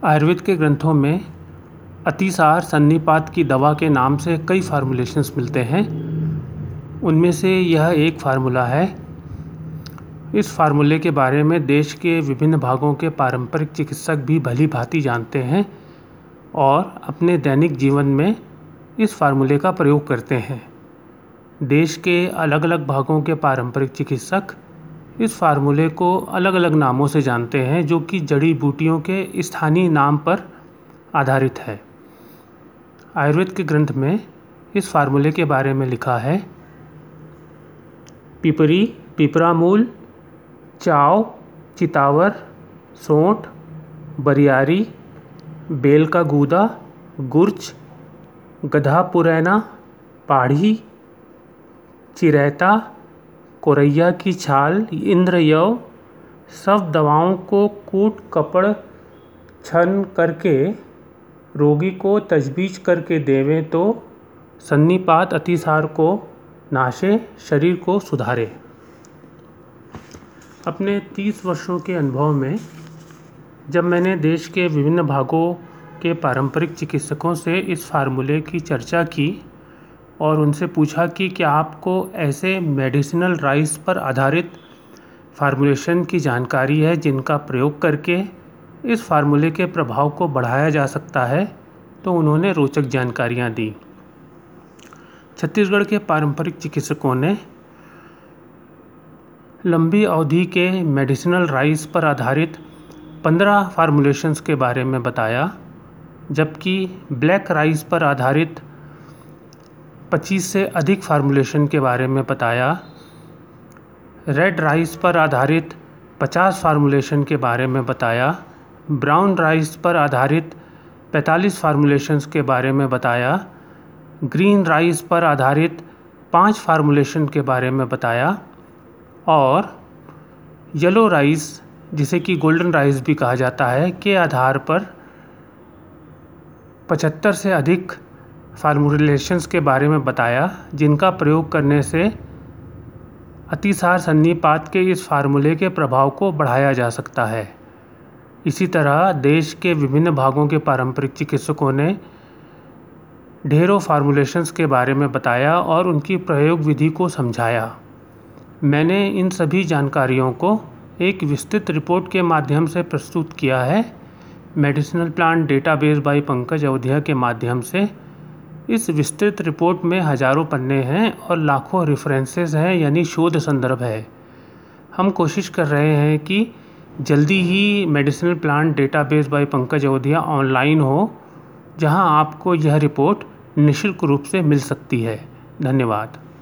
आयुर्वेद के ग्रंथों में अतिसार सन्निपात की दवा के नाम से कई फार्मूलेशंस मिलते हैं। उनमें से यह एक फार्मूला है। इस फार्मूले के बारे में देश के विभिन्न भागों के पारंपरिक चिकित्सक भी भली भांति जानते हैं और अपने दैनिक जीवन में इस फार्मूले का प्रयोग करते हैं। देश के अलग अलग भागों के पारंपरिक चिकित्सक इस फार्मूले को अलग अलग नामों से जानते हैं, जो कि जड़ी बूटियों के स्थानीय नाम पर आधारित है। आयुर्वेद के ग्रंथ में इस फार्मूले के बारे में लिखा है: पिपरी, पिपरामूल, चाव, चितावर, सोंठ, बरियारी, बेल का गूदा, गुर्च, गधा पुरैना, पाढ़ी, चिरैता, कोरैया की छाल, इंद्रयव, सब दवाओं को कूट कपड़ छन करके रोगी को तजबीज करके देवें तो सन्निपात अतिसार को नाशे, शरीर को सुधारे। अपने 30 वर्षों के अनुभव में जब मैंने देश के विभिन्न भागों के पारंपरिक चिकित्सकों से इस फार्मूले की चर्चा की और उनसे पूछा कि क्या आपको ऐसे मेडिसिनल राइस पर आधारित फार्मूलेशन की जानकारी है जिनका प्रयोग करके इस फार्मूले के प्रभाव को बढ़ाया जा सकता है, तो उन्होंने रोचक जानकारियाँ दी। छत्तीसगढ़ के पारंपरिक चिकित्सकों ने लंबी अवधि के मेडिसिनल राइस पर आधारित 15 फार्मूलेशंस के बारे में बताया, जबकि ब्लैक राइस पर आधारित 25 से अधिक फार्मूलेशन के बारे में बताया। रेड राइस पर आधारित 50 फार्मूलेशन के बारे में बताया। ब्राउन राइस पर आधारित 45 फार्मूलेशंस के बारे में बताया। ग्रीन राइस पर आधारित 5 फार्मूलेशन के बारे में बताया और येलो राइस, जिसे कि गोल्डन राइस भी कहा जाता है, के आधार पर 75 से अधिक फार्मूलेशंस के बारे में बताया, जिनका प्रयोग करने से अतिसार सन्निपात के इस फार्मूले के प्रभाव को बढ़ाया जा सकता है। इसी तरह देश के विभिन्न भागों के पारंपरिक चिकित्सकों ने ढेरों फार्मूलेशंस के बारे में बताया और उनकी प्रयोग विधि को समझाया। मैंने इन सभी जानकारियों को एक विस्तृत रिपोर्ट के माध्यम से प्रस्तुत किया है। Medicinal plant database by Pankaj Awadhiya के माध्यम से इस विस्तृत रिपोर्ट में हजारों पन्ने हैं और लाखों रेफरेंसेस हैं, यानी शोध संदर्भ है। हम कोशिश कर रहे हैं कि जल्दी ही medicinal plant database by Pankaj Awadhiya online हो, जहां आपको यह रिपोर्ट निःशुल्क रूप से मिल सकती है। धन्यवाद।